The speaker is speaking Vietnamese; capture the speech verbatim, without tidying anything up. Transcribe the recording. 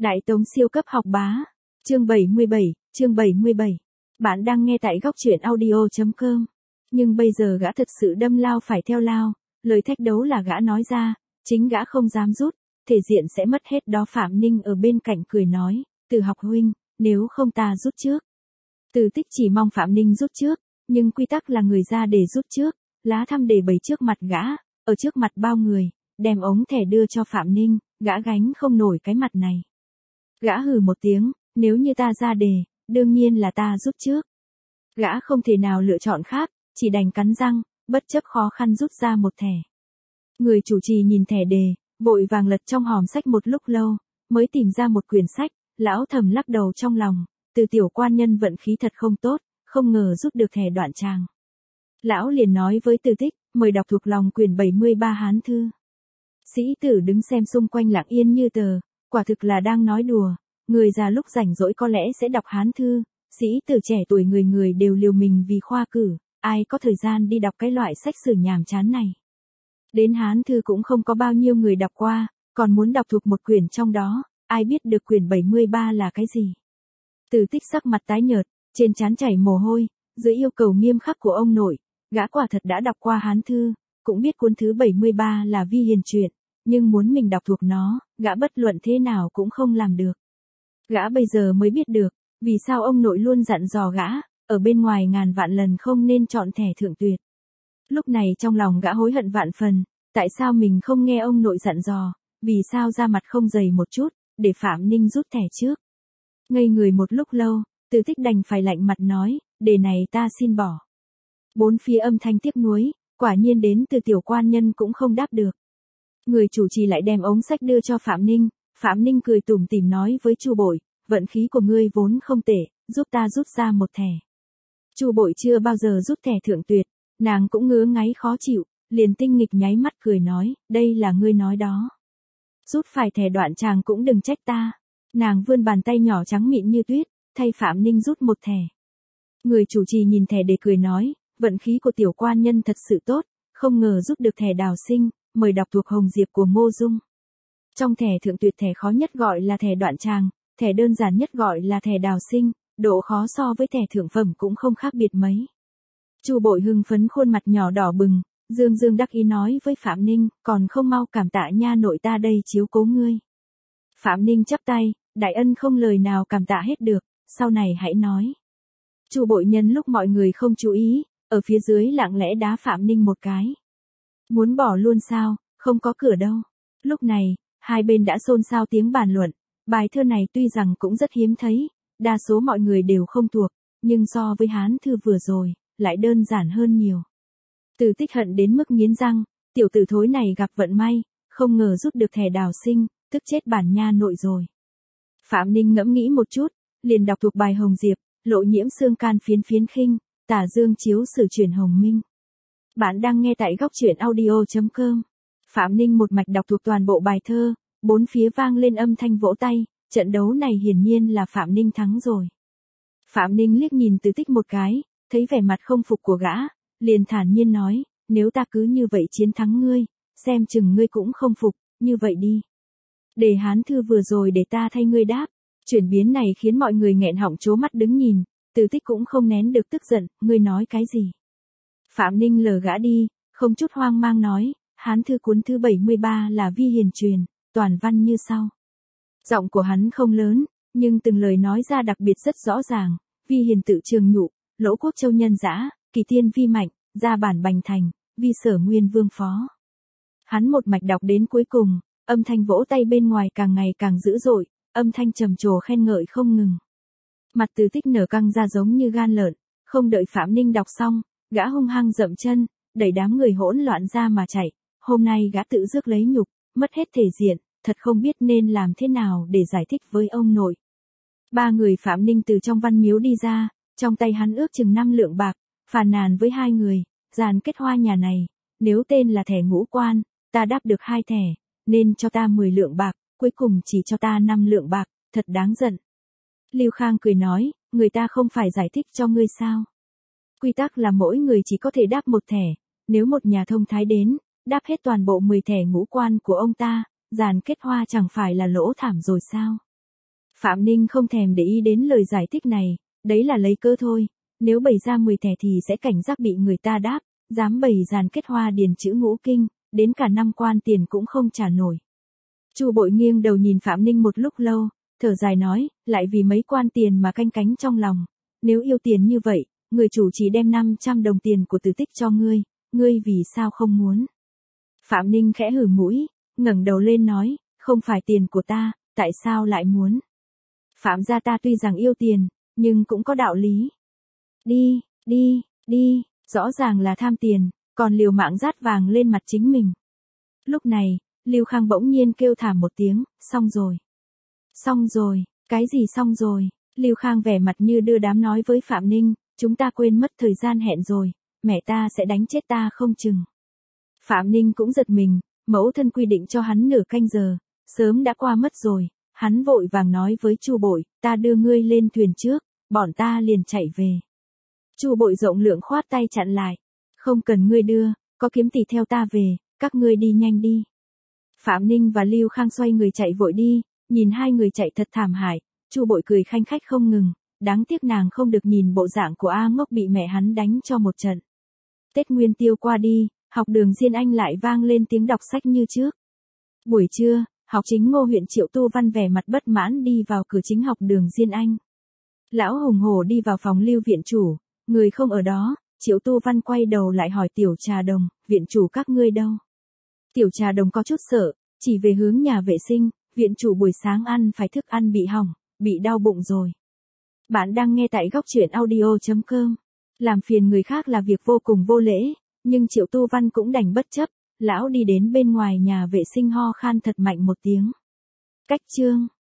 Đại Tống siêu cấp học bá. Chương bảy mươi bảy, chương bảy mươi bảy. Bạn đang nghe tại góc truyện audio chấm com. Nhưng bây giờ gã thật sự đâm lao phải theo lao, lời thách đấu là gã nói ra, chính gã không dám rút, thể diện sẽ mất hết đó. Phạm Ninh ở bên cạnh cười nói, Từ học huynh, nếu không ta rút trước. Từ Tích chỉ mong Phạm Ninh rút trước, nhưng quy tắc là người ra để rút trước, lá thăm để bày trước mặt gã, ở trước mặt bao người, đem ống thẻ đưa cho Phạm Ninh, gã gánh không nổi cái mặt này. Gã hừ một tiếng, nếu như ta ra đề, đương nhiên là ta rút trước. Gã không thể nào lựa chọn khác, chỉ đành cắn răng, bất chấp khó khăn rút ra một thẻ. Người chủ trì nhìn thẻ đề, vội vàng lật trong hòm sách một lúc lâu, mới tìm ra một quyển sách, lão thầm lắc đầu trong lòng, Từ tiểu quan nhân vận khí thật không tốt, không ngờ rút được thẻ Đoạn Tràng. Lão liền nói với Từ Tích, mời đọc thuộc lòng quyển bảy mươi ba Hán Thư. Sĩ tử đứng xem xung quanh lặng yên như tờ, quả thực là đang nói đùa, người già lúc rảnh rỗi có lẽ sẽ đọc Hán Thư, sĩ tử trẻ tuổi người người đều liều mình vì khoa cử, ai có thời gian đi đọc cái loại sách sử nhàm chán này. Đến Hán Thư cũng không có bao nhiêu người đọc qua, còn muốn đọc thuộc một quyển trong đó, ai biết được quyển bảy mươi ba là cái gì. Từ Tích sắc mặt tái nhợt, trên trán chảy mồ hôi, dưới yêu cầu nghiêm khắc của ông nội, gã quả thật đã đọc qua Hán Thư, cũng biết cuốn thứ bảy mươi ba là Vi Hiền Truyện, nhưng muốn mình đọc thuộc nó, gã bất luận thế nào cũng không làm được. Gã bây giờ mới biết được, vì sao ông nội luôn dặn dò gã, ở bên ngoài ngàn vạn lần không nên chọn thẻ thượng tuyệt. Lúc này trong lòng gã hối hận vạn phần, tại sao mình không nghe ông nội dặn dò, vì sao ra mặt không dày một chút, để Phạm Ninh rút thẻ trước. Ngây người một lúc lâu, Từ Tích đành phải lạnh mặt nói, đề này ta xin bỏ. Bốn phía âm thanh tiếc nuối, quả nhiên đến từ tiểu quan nhân cũng không đáp được. Người chủ trì lại đem ống sách đưa cho Phạm Ninh, Phạm Ninh cười tủm tỉm nói với Chu Bội, vận khí của ngươi vốn không tệ, giúp ta rút ra một thẻ. Chu Bội chưa bao giờ rút thẻ thượng tuyệt, nàng cũng ngứa ngáy khó chịu, liền tinh nghịch nháy mắt cười nói, đây là ngươi nói đó. Rút phải thẻ Đoạn Tràng cũng đừng trách ta. Nàng vươn bàn tay nhỏ trắng mịn như tuyết, thay Phạm Ninh rút một thẻ. Người chủ trì nhìn thẻ để cười nói, vận khí của tiểu quan nhân thật sự tốt, không ngờ rút được thẻ Đào Sinh, mời đọc thuộc Hồng Diệp của Ngô Dung. Trong thẻ thượng tuyệt thẻ khó nhất gọi là thẻ Đoạn Tràng, thẻ đơn giản nhất gọi là thẻ Đào Sinh, độ khó so với thẻ thượng phẩm cũng không khác biệt mấy. Chu Bội hưng phấn khuôn mặt nhỏ đỏ bừng, dương dương đắc ý nói với Phạm Ninh, còn không mau cảm tạ nha nội ta đây chiếu cố ngươi. Phạm Ninh chắp tay, đại ân không lời nào cảm tạ hết được, sau này hãy nói. Chu Bội nhân lúc mọi người không chú ý, ở phía dưới lặng lẽ đá Phạm Ninh một cái. Muốn bỏ luôn sao, không có cửa đâu. Lúc này, hai bên đã xôn xao tiếng bàn luận, bài thơ này tuy rằng cũng rất hiếm thấy, đa số mọi người đều không thuộc, nhưng so với Hán Thư vừa rồi, lại đơn giản hơn nhiều. Từ Tích hận đến mức nghiến răng, tiểu tử thối này gặp vận may, không ngờ rút được thẻ Đào Sinh, tức chết bản nha nội rồi. Phạm Ninh ngẫm nghĩ một chút, liền đọc thuộc bài Hồng Diệp, lộ nhiễm xương can phiến phiến khinh, tả dương chiếu sử chuyển hồng minh. Bạn đang nghe tại góc truyện audio chấm com. Phạm Ninh một mạch đọc thuộc toàn bộ bài thơ, bốn phía vang lên âm thanh vỗ tay, trận đấu này hiển nhiên là Phạm Ninh thắng rồi. Phạm Ninh liếc nhìn Từ Tích một cái, thấy vẻ mặt không phục của gã, liền thản nhiên nói, nếu ta cứ như vậy chiến thắng ngươi, xem chừng ngươi cũng không phục, như vậy đi. Đề Hán Thư vừa rồi để ta thay ngươi đáp, chuyển biến này khiến mọi người nghẹn họng trố mắt đứng nhìn, Từ Tích cũng không nén được tức giận, ngươi nói cái gì. Phạm Ninh lờ gã đi, không chút hoang mang nói, Hán Thư cuốn thứ bảy mươi ba là Vi Hiền Truyền, toàn văn như sau. Giọng của hắn không lớn, nhưng từng lời nói ra đặc biệt rất rõ ràng, Vi Hiền tự trường nhụ, Lỗ Quốc Châu nhân dã, Kỳ Tiên Vi mạnh, gia bản bành thành, Vi sở nguyên vương phó. Hắn một mạch đọc đến cuối cùng, âm thanh vỗ tay bên ngoài càng ngày càng dữ dội, âm thanh trầm trồ khen ngợi không ngừng. Mặt Từ Tích nở căng ra giống như gan lợn, không đợi Phạm Ninh đọc xong, gã hung hăng dậm chân, đẩy đám người hỗn loạn ra mà chạy, hôm nay gã tự rước lấy nhục, mất hết thể diện, thật không biết nên làm thế nào để giải thích với ông nội. Ba người Phạm Ninh từ trong văn miếu đi ra, trong tay hắn ước chừng năm lượng bạc, phàn nàn với hai người, giàn kết hoa nhà này, nếu tên là thẻ ngũ quan, ta đáp được hai thẻ, nên cho ta mười lượng bạc, cuối cùng chỉ cho ta năm lượng bạc, thật đáng giận. Lưu Khang cười nói, người ta không phải giải thích cho ngươi sao. Quy tắc là mỗi người chỉ có thể đáp một thẻ, nếu một nhà thông thái đến, đáp hết toàn bộ mười thẻ ngũ quan của ông ta, giàn kết hoa chẳng phải là lỗ thảm rồi sao. Phạm Ninh không thèm để ý đến lời giải thích này, đấy là lấy cớ thôi, nếu bày ra mười thẻ thì sẽ cảnh giác bị người ta đáp, dám bày dàn kết hoa điền chữ ngũ kinh, đến cả năm quan tiền cũng không trả nổi. Chu Bội nghiêng đầu nhìn Phạm Ninh một lúc lâu, thở dài nói, lại vì mấy quan tiền mà canh cánh trong lòng, nếu yêu tiền như vậy, người chủ chỉ đem năm trăm đồng tiền của Từ Tích cho ngươi, ngươi vì sao không muốn? Phạm Ninh khẽ hừ mũi, ngẩng đầu lên nói, không phải tiền của ta, tại sao lại muốn? Phạm gia ta tuy rằng yêu tiền, nhưng cũng có đạo lý. Đi, đi, đi, rõ ràng là tham tiền, còn liều mạng rát vàng lên mặt chính mình. Lúc này, Lưu Khang bỗng nhiên kêu thảm một tiếng, xong rồi. Xong rồi, cái gì xong rồi? Lưu Khang vẻ mặt như đưa đám nói với Phạm Ninh, chúng ta quên mất thời gian hẹn rồi, mẹ ta sẽ đánh chết ta không chừng. Phạm Ninh cũng giật mình, mẫu thân quy định cho hắn nửa canh giờ, sớm đã qua mất rồi, hắn vội vàng nói với Chu Bội, ta đưa ngươi lên thuyền trước, bọn ta liền chạy về. Chu Bội rộng lượng khoát tay chặn lại, không cần ngươi đưa, có kiếm tỷ theo ta về, các ngươi đi nhanh đi. Phạm Ninh và Lưu Khang xoay người chạy vội đi, nhìn hai người chạy thật thảm hại, Chu Bội cười khanh khách không ngừng, đáng tiếc nàng không được nhìn bộ dạng của A Ngốc bị mẹ hắn đánh cho một trận. Tết Nguyên Tiêu qua đi, học đường Diên Anh lại vang lên tiếng đọc sách như trước. Buổi trưa, học chính Ngô huyện Triệu Tu Văn vẻ mặt bất mãn đi vào cửa chính học đường Diên Anh. Lão hùng hổ đi vào phòng Lưu viện chủ, người không ở đó, Triệu Tu Văn quay đầu lại hỏi Tiểu Trà Đồng, viện chủ các ngươi đâu? Tiểu Trà Đồng có chút sợ, chỉ về hướng nhà vệ sinh, viện chủ buổi sáng ăn phải thức ăn bị hỏng, bị đau bụng rồi. Bạn đang nghe tại góc truyện audio chấm com. Làm phiền người khác là việc vô cùng vô lễ, nhưng Triệu Tu Văn cũng đành bất chấp, lão đi đến bên ngoài nhà vệ sinh ho khan thật mạnh một tiếng. Cách chương